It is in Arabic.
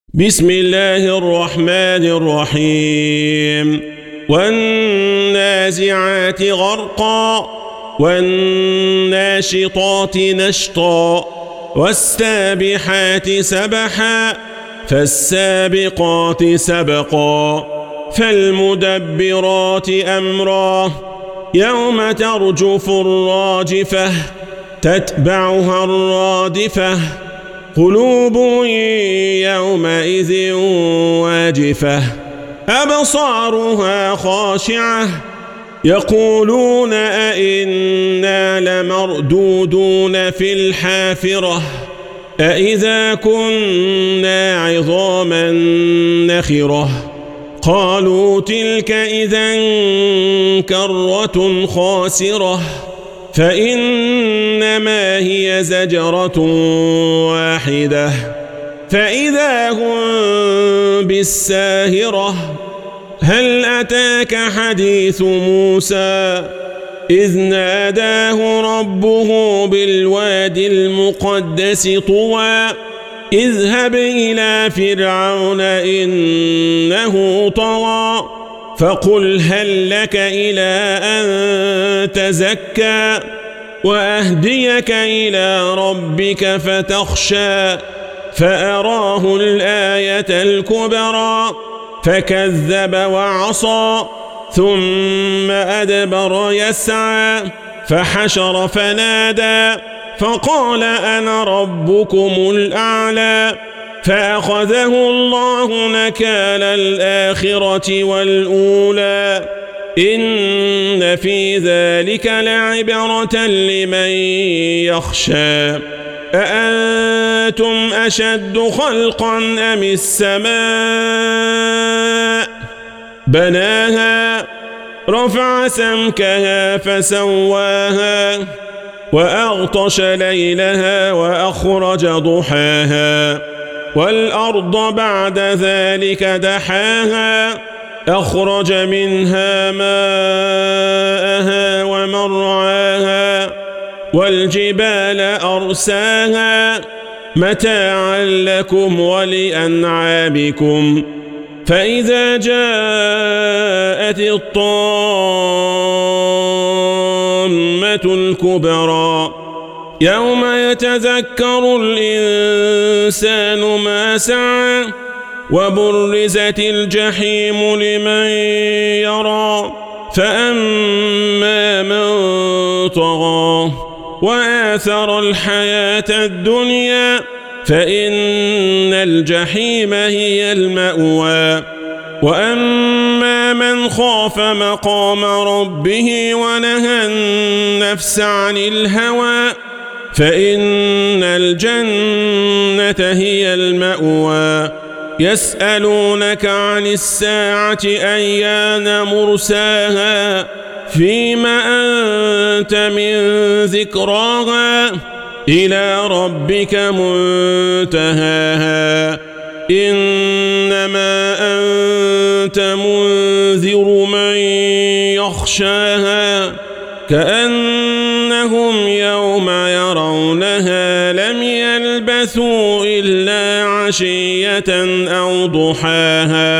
بسم الله الرحمن الرحيم والنازعات غرقا والناشطات نشطا والسابحات سبحا فالسابقات سبقا فالمدبرات أمرا يوم ترجف الراجفة تتبعها الرادفة قلوب يومئذ واجفة أبصارها خاشعة يقولون أئنا لمردودون في الحافرة أئذا كنا عظاما نخرة قالوا تلك إذا كرة خاسرة فإنما هي زجرة واحدة فإذا هم بالساهرة هل أتاك حديث موسى إذ ناداه ربه بالوادي المقدس طوى اذهب إلى فرعون إنه طغى فقل هل لك إلى أن تزكى وأهديك إلى ربك فتخشى فأراه الآية الكبرى فكذب وعصى ثم أدبر يسعى فحشر فنادى فقال أنا ربكم الأعلى فأخذه الله نكال الآخرة والأولى إن في ذلك لعبرة لمن يخشى أأنتم أشد خلقا أم السماء بناها رفع سمكها فسواها وأغطش ليلها وأخرج ضحاها والأرض بعد ذلك دحاها أخرج منها ماءها ومرعاها والجبال أرساها متاعا لكم ولأنعامكم فإذا جاءت الطامة الكبرى يوم يتذكر الإنسان ما سعى وبرزت الجحيم لمن يرى فأما من طغى وآثر الحياة الدنيا فإن الجحيم هي المأوى وأما من خاف مقام ربه ونهى النفس عن الهوى فإن الجنة هي المأوى يسألونك عن الساعة أيان مرساها فيم أنت من ذكراها إلى ربك منتهاها إنما أنت منذر من يخشاها كأنهم يوم يرونها لم يلبثوا إلا عشية أو ضحاها